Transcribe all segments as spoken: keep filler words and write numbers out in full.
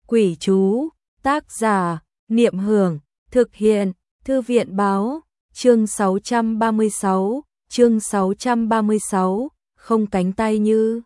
Quỷ chú, tác giả, Niệm Hưởng, thực hiện, Thư viện báo, chương sáu trăm ba mươi sáu, chương sáu trăm ba mươi sáu, không cánh tay như.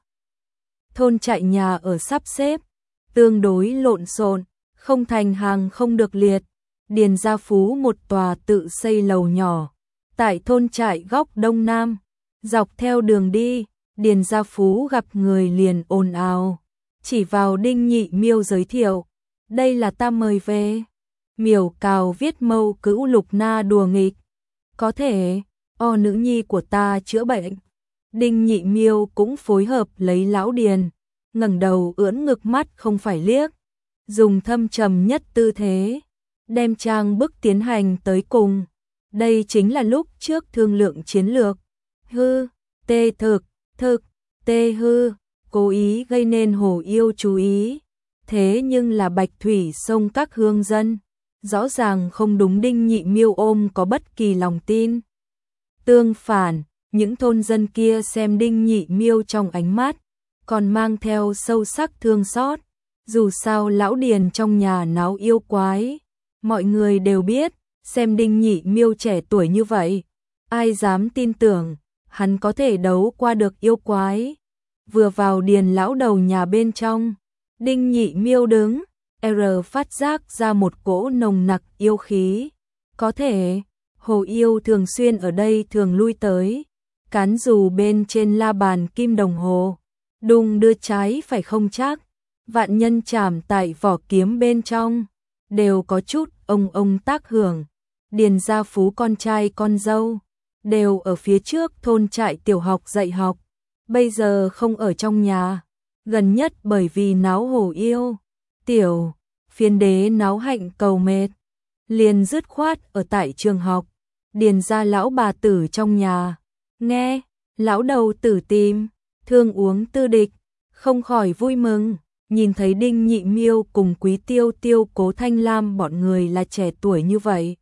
Thôn trại nhà ở sắp xếp, tương đối lộn xộn, không thành hàng không được liệt. Điền Gia Phú một tòa tự xây lầu nhỏ, tại thôn trại góc đông nam, dọc theo đường đi, Điền Gia Phú gặp người liền ồn ào, chỉ vào Đinh Nhị Miêu giới thiệu, đây là ta mời về. Miểu Cào viết mâu cữu lục na đùa nghịch, có thể, o nữ nhi của ta chữa bệnh. Đinh Nhị Miêu cũng phối hợp lấy lão Điền, ngẩng đầu ưỡn ngực mắt không phải liếc, dùng thâm trầm nhất tư thế, đem trang bức tiến hành tới cùng. Đây chính là lúc trước thương lượng chiến lược, hư, tê thực, thực, tê hư, cố ý gây nên Hồ Yêu chú ý. Thế nhưng là Bạch Thủy sông các hương dân, rõ ràng không đúng. Đinh Nhị Miêu ôm có bất kỳ lòng tin. Tương phản, những thôn dân kia xem Đinh Nhị Miêu trong ánh mắt, còn mang theo sâu sắc thương xót. Dù sao lão Điền trong nhà náo yêu quái, mọi người đều biết, xem Đinh Nhị Miêu trẻ tuổi như vậy, ai dám tin tưởng hắn có thể đấu qua được yêu quái. Vừa vào Điền lão đầu nhà bên trong, Đinh Nhị Miêu đứng, R phát giác ra một cỗ nồng nặc yêu khí. Có thể, Hồ Yêu thường xuyên ở đây thường lui tới, cán dù bên trên la bàn kim đồng hồ, đùng đưa trái phải không chắc, vạn nhân chạm tại vỏ kiếm bên trong, đều có chút ông ông tác hưởng. Điền Gia Phú con trai con dâu, đều ở phía trước thôn trại tiểu học dạy học, bây giờ không ở trong nhà. Gần nhất bởi vì náo Hồ Yêu, tiểu phiên đế náo hạnh cầu mệt, liền dứt khoát ở tại trường học. Điền gia lão bà tử trong nhà, nghe, lão đầu tử tìm, thương uống tư địch, không khỏi vui mừng, nhìn thấy Đinh Nhị Miêu cùng Quý Tiêu Tiêu Cố Thanh Lam bọn người là trẻ tuổi như vậy.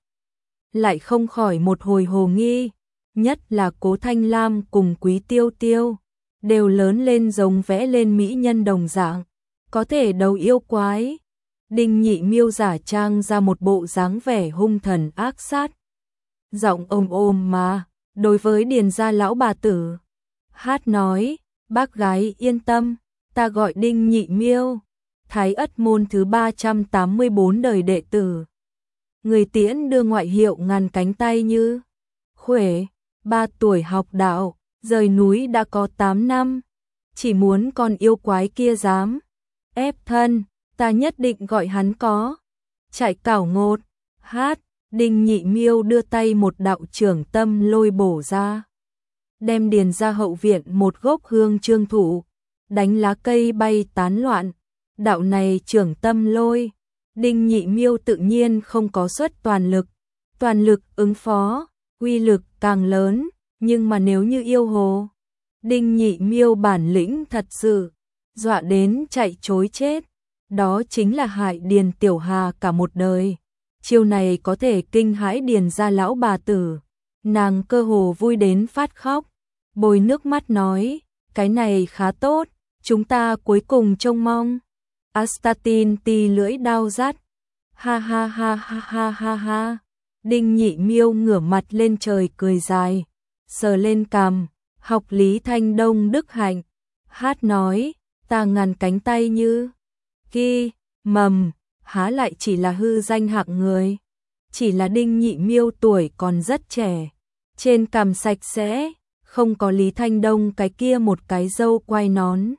Lại không khỏi một hồi hồ nghi, nhất là Cố Thanh Lam cùng Quý Tiêu Tiêu, đều lớn lên giống vẽ lên mỹ nhân đồng dạng, có thể đấu yêu quái. Đinh Nhị Miêu giả trang ra một bộ dáng vẻ hung thần ác sát, giọng ôm ôm mà, đối với Điền gia lão bà tử, hát nói, bác gái yên tâm, ta gọi Đinh Nhị Miêu, Thái Ất môn thứ ba trăm tám mươi bốn đời đệ tử. Người tiễn đưa ngoại hiệu ngàn cánh tay như. Khuể, ba tuổi học đạo, rời núi đã có tám năm, chỉ muốn con yêu quái kia dám ép thân, ta nhất định gọi hắn có chạy cảo ngột. Hát, Đinh Nhị Miêu đưa tay một đạo trưởng tâm lôi bổ ra, đem Điền ra hậu viện một gốc hương trương thụ, đánh lá cây bay tán loạn. Đạo này trưởng tâm lôi, Đinh Nhị Miêu tự nhiên không có xuất toàn lực, toàn lực ứng phó, uy lực càng lớn, nhưng mà nếu như yêu hồ, Đinh Nhị Miêu bản lĩnh thật sự, dọa đến chạy trối chết, đó chính là hại Điền Tiểu Hà cả một đời. Chiêu này có thể kinh hãi Điền gia lão bà tử, nàng cơ hồ vui đến phát khóc, bồi nước mắt nói, cái này khá tốt, chúng ta cuối cùng trông mong. Astatin ti lưỡi đao rát, ha ha ha ha ha ha ha. Đinh Nhị Miêu ngửa mặt lên trời cười dài, sờ lên cằm, học Lý Thanh Đông Đức Hạnh, hát nói, ta ngàn cánh tay như. Ki, mầm, há lại chỉ là hư danh hạng người, chỉ là Đinh Nhị Miêu tuổi còn rất trẻ, trên cằm sạch sẽ, không có Lý Thanh Đông cái kia một cái râu quai nón.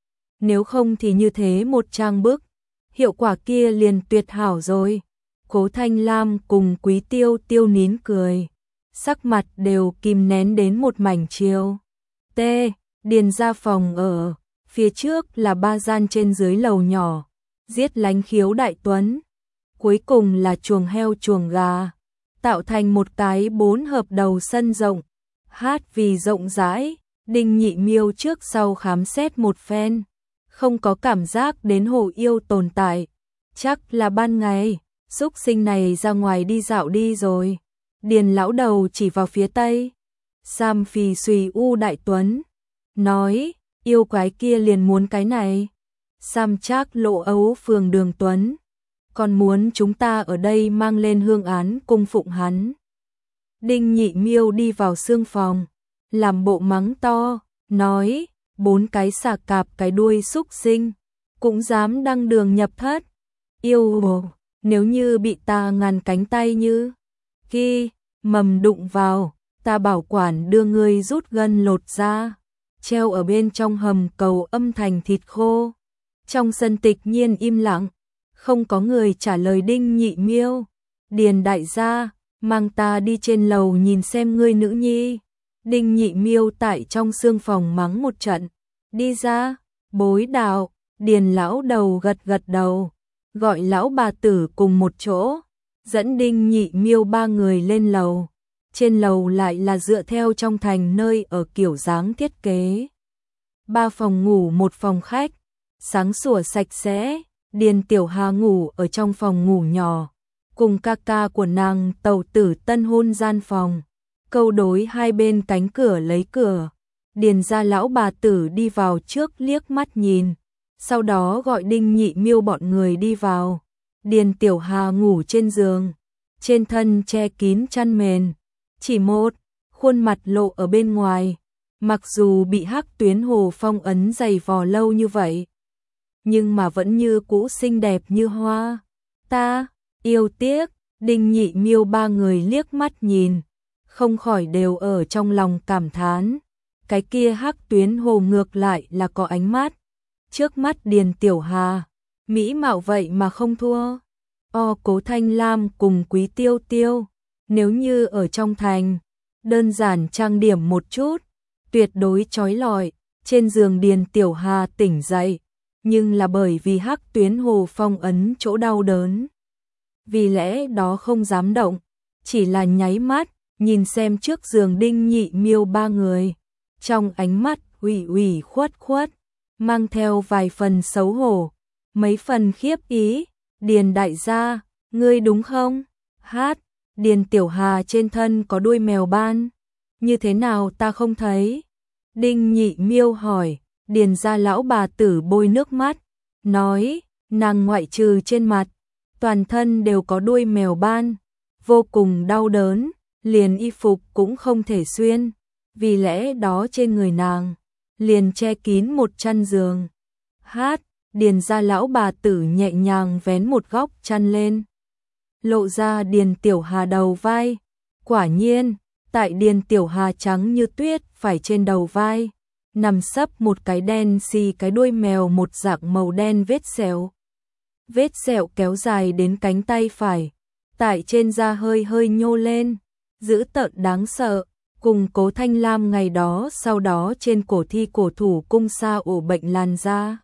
Nếu không thì như thế một trang bức, hiệu quả kia liền tuyệt hảo rồi. Cố Thanh Lam cùng Quý Tiêu Tiêu nín cười, sắc mặt đều kìm nén đến một mảnh chiều. T. Điền gia phòng ở, phía trước là ba gian trên dưới lầu nhỏ, giết lánh khiếu đại tuấn. Cuối cùng là chuồng heo chuồng gà, tạo thành một cái bốn hợp đầu sân rộng. Hát vì rộng rãi, Đinh Nhị Miêu trước sau khám xét một phen, không có cảm giác đến Hồ Yêu tồn tại. Chắc là ban ngày, xúc sinh này ra ngoài đi dạo đi rồi. Điền lão đầu chỉ vào phía tây, Sam phì xùy u đại tuấn, nói, yêu quái kia liền muốn cái này. Sam Trác Lộ Ấu phường Đường Tuấn, còn muốn chúng ta ở đây mang lên hương án cung phụng hắn. Đinh Nhị Miêu đi vào xương phòng, làm bộ mắng to, nói, bốn cái xà cạp cái đuôi xúc sinh, cũng dám đăng đường nhập thất. Yêu hồ, nếu như bị ta ngàn cánh tay như khi mầm đụng vào, ta bảo quản đưa ngươi rút gân lột ra, treo ở bên trong hầm cầu âm thành thịt khô. Trong sân tịch nhiên im lặng, không có người trả lời Đinh Nhị Miêu. Điền đại gia, mang ta đi trên lầu nhìn xem ngươi nữ nhi. Đinh Nhị Miêu tại trong xương phòng mắng một trận, đi ra, bối đạo. Điền lão đầu gật gật đầu, gọi lão bà tử cùng một chỗ, dẫn Đinh Nhị Miêu ba người lên lầu. Trên lầu lại là dựa theo trong thành nơi ở kiểu dáng thiết kế. Ba phòng ngủ một phòng khách, sáng sủa sạch sẽ. Điền Tiểu Hà ngủ ở trong phòng ngủ nhỏ, cùng ca ca của nàng Tàu Tử tân hôn gian phòng. Câu đối hai bên cánh cửa lấy cửa. Điền gia lão bà tử đi vào trước liếc mắt nhìn, sau đó gọi Đinh Nhị Miêu bọn người đi vào. Điền Tiểu Hà ngủ trên giường, trên thân che kín chăn mền, chỉ một khuôn mặt lộ ở bên ngoài. Mặc dù bị Hắc Tuyến Hồ phong ấn dày vò lâu như vậy, nhưng mà vẫn như cũ xinh đẹp như hoa. Ta yêu tiếc. Đinh Nhị Miêu ba người liếc mắt nhìn, không khỏi đều ở trong lòng cảm thán. Cái kia Hắc Tuyến Hồ ngược lại là có ánh mắt. Trước mắt Điền Tiểu Hà, mỹ mạo vậy mà không thua O Cố Thanh Lam cùng Quý Tiêu Tiêu. Nếu như ở trong thành, đơn giản trang điểm một chút, tuyệt đối chói lọi. Trên giường Điền Tiểu Hà tỉnh dậy, nhưng là bởi vì Hắc Tuyến Hồ phong ấn chỗ đau đớn, vì lẽ đó không dám động, chỉ là nháy mắt nhìn xem trước giường Đinh Nhị Miêu ba người, trong ánh mắt ủy ủy khuất khuất, mang theo vài phần xấu hổ, mấy phần khiếp ý. Điền đại gia, ngươi đúng không? Hát, Điền Tiểu Hà trên thân có đuôi mèo ban, như thế nào ta không thấy? Đinh Nhị Miêu hỏi. Điền gia lão bà tử bôi nước mắt, nói, nàng ngoại trừ trên mặt, toàn thân đều có đuôi mèo ban, vô cùng đau đớn, liền y phục cũng không thể xuyên, vì lẽ đó trên người nàng liền che kín một chăn giường. Hát, Điền gia lão bà tử nhẹ nhàng vén một góc chăn lên, lộ ra Điền Tiểu Hà đầu vai. Quả nhiên, tại Điền Tiểu Hà trắng như tuyết phải trên đầu vai, nằm sấp một cái đen xì cái đuôi mèo một dạng màu đen vết sẹo. Vết sẹo kéo dài đến cánh tay phải, tại trên da hơi hơi nhô lên, dữ tợn đáng sợ, cùng Cố Thanh Lam ngày đó sau đó trên cổ thi cổ thủ cung sa ổ bệnh làn da.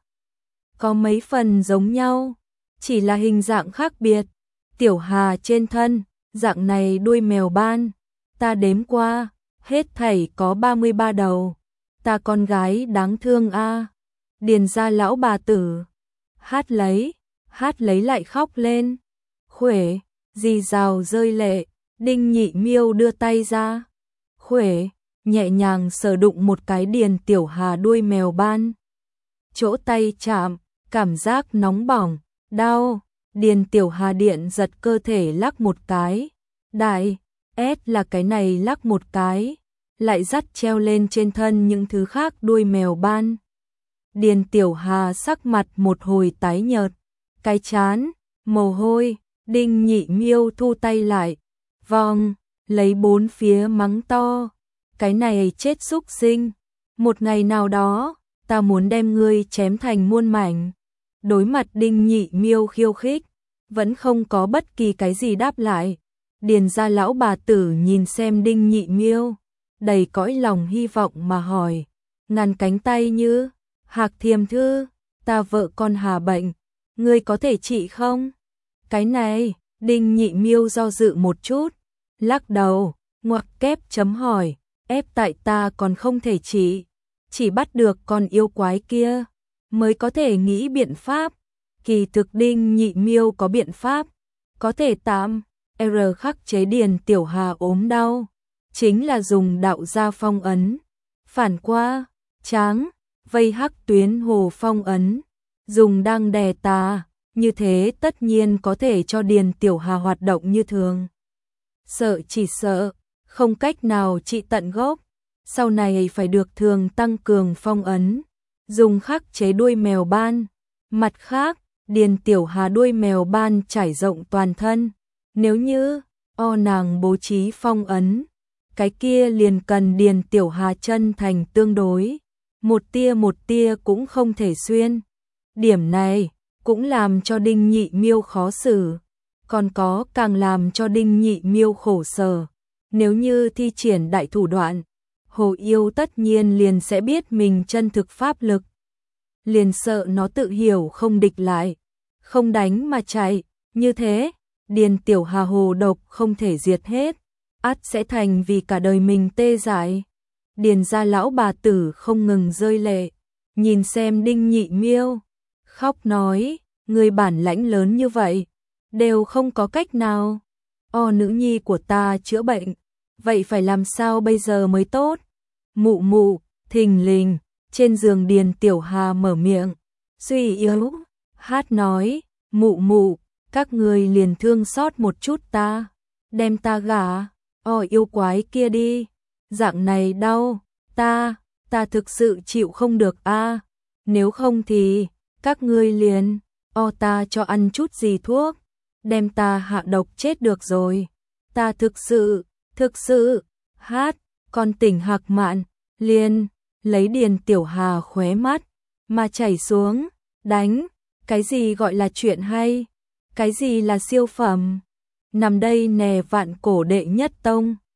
Có mấy phần giống nhau, chỉ là hình dạng khác biệt. Tiểu Hà trên thân, dạng này đuôi mèo ban, ta đếm qua, hết thảy có ba mươi ba đầu. Ta con gái đáng thương a. À. Điền gia lão bà tử hát lấy, hát lấy lại khóc lên. Khuể, rì rào rơi lệ. Đinh Nhị Miêu đưa tay ra, khuể, nhẹ nhàng sờ đụng một cái Điền Tiểu Hà đuôi mèo ban. Chỗ tay chạm, cảm giác nóng bỏng, đau. Điền Tiểu Hà điện giật cơ thể lắc một cái. Đại, ét là cái này lắc một cái, lại dắt treo lên trên thân những thứ khác đuôi mèo ban. Điền Tiểu Hà sắc mặt một hồi tái nhợt, cái chán, mồ hôi. Đinh Nhị Miêu thu tay lại, vòng, lấy bốn phía mắng to. Cái này chết súc sinh, một ngày nào đó, ta muốn đem ngươi chém thành muôn mảnh. Đối mặt Đinh Nhị Miêu khiêu khích, vẫn không có bất kỳ cái gì đáp lại. Điền gia lão bà tử nhìn xem Đinh Nhị Miêu, đầy cõi lòng hy vọng mà hỏi, ngàn cánh tay như, Hạc Thiềm Thư, ta vợ con hà bệnh, ngươi có thể trị không? Cái này, Đinh Nhị Miêu do dự một chút, lắc đầu, ngoặc kép chấm hỏi, ép tại ta còn không thể trị, chỉ bắt được con yêu quái kia, mới có thể nghĩ biện pháp. Kỳ thực Đinh Nhị Miêu có biện pháp, có thể tạm R khắc chế Điền Tiểu Hà ốm đau, chính là dùng đạo gia phong ấn, phản qua, tráng, vây Hắc Tuyến Hồ phong ấn, dùng đang đè ta, như thế tất nhiên có thể cho Điền Tiểu Hà hoạt động như thường. Sợ chỉ sợ, không cách nào trị tận gốc, sau này phải được thường tăng cường phong ấn, dùng khắc chế đuôi mèo ban. Mặt khác, Điền Tiểu Hà đuôi mèo ban trải rộng toàn thân, nếu như o nàng bố trí phong ấn, cái kia liền cần Điền Tiểu Hà chân thành tương đối, một tia một tia cũng không thể xuyên. Điểm này cũng làm cho Đinh Nhị Miêu khó xử, còn có càng làm cho Đinh Nhị Miêu khổ sở. Nếu như thi triển đại thủ đoạn, Hồ Yêu tất nhiên liền sẽ biết mình chân thực pháp lực, liền sợ nó tự hiểu không địch lại, không đánh mà chạy, như thế, Điền Tiểu Hà hồ độc không thể diệt hết, ắt sẽ thành vì cả đời mình tê dại. Điền gia lão bà tử không ngừng rơi lệ, nhìn xem Đinh Nhị Miêu, khóc nói, người bản lãnh lớn như vậy, đều không có cách nào. O nữ nhi của ta chữa bệnh, vậy phải làm sao bây giờ mới tốt? Mụ mụ, thình lình, trên giường Điền Tiểu Hà mở miệng, suy yếu, hát nói, mụ mụ, các người liền thương xót một chút ta, đem ta gả, o yêu quái kia đi, dạng này đau, ta, ta thực sự chịu không được a, nếu không thì, các ngươi liền, o ta cho ăn chút gì thuốc, đem ta hạ độc chết được rồi, ta thực sự, thực sự, hát, con tỉnh Hạc Mạn, liền, lấy Điền Tiểu Hà khóe mắt, mà chảy xuống, đánh, cái gì gọi là chuyện hay, cái gì là siêu phẩm, nằm đây nè vạn cổ đệ nhất tông.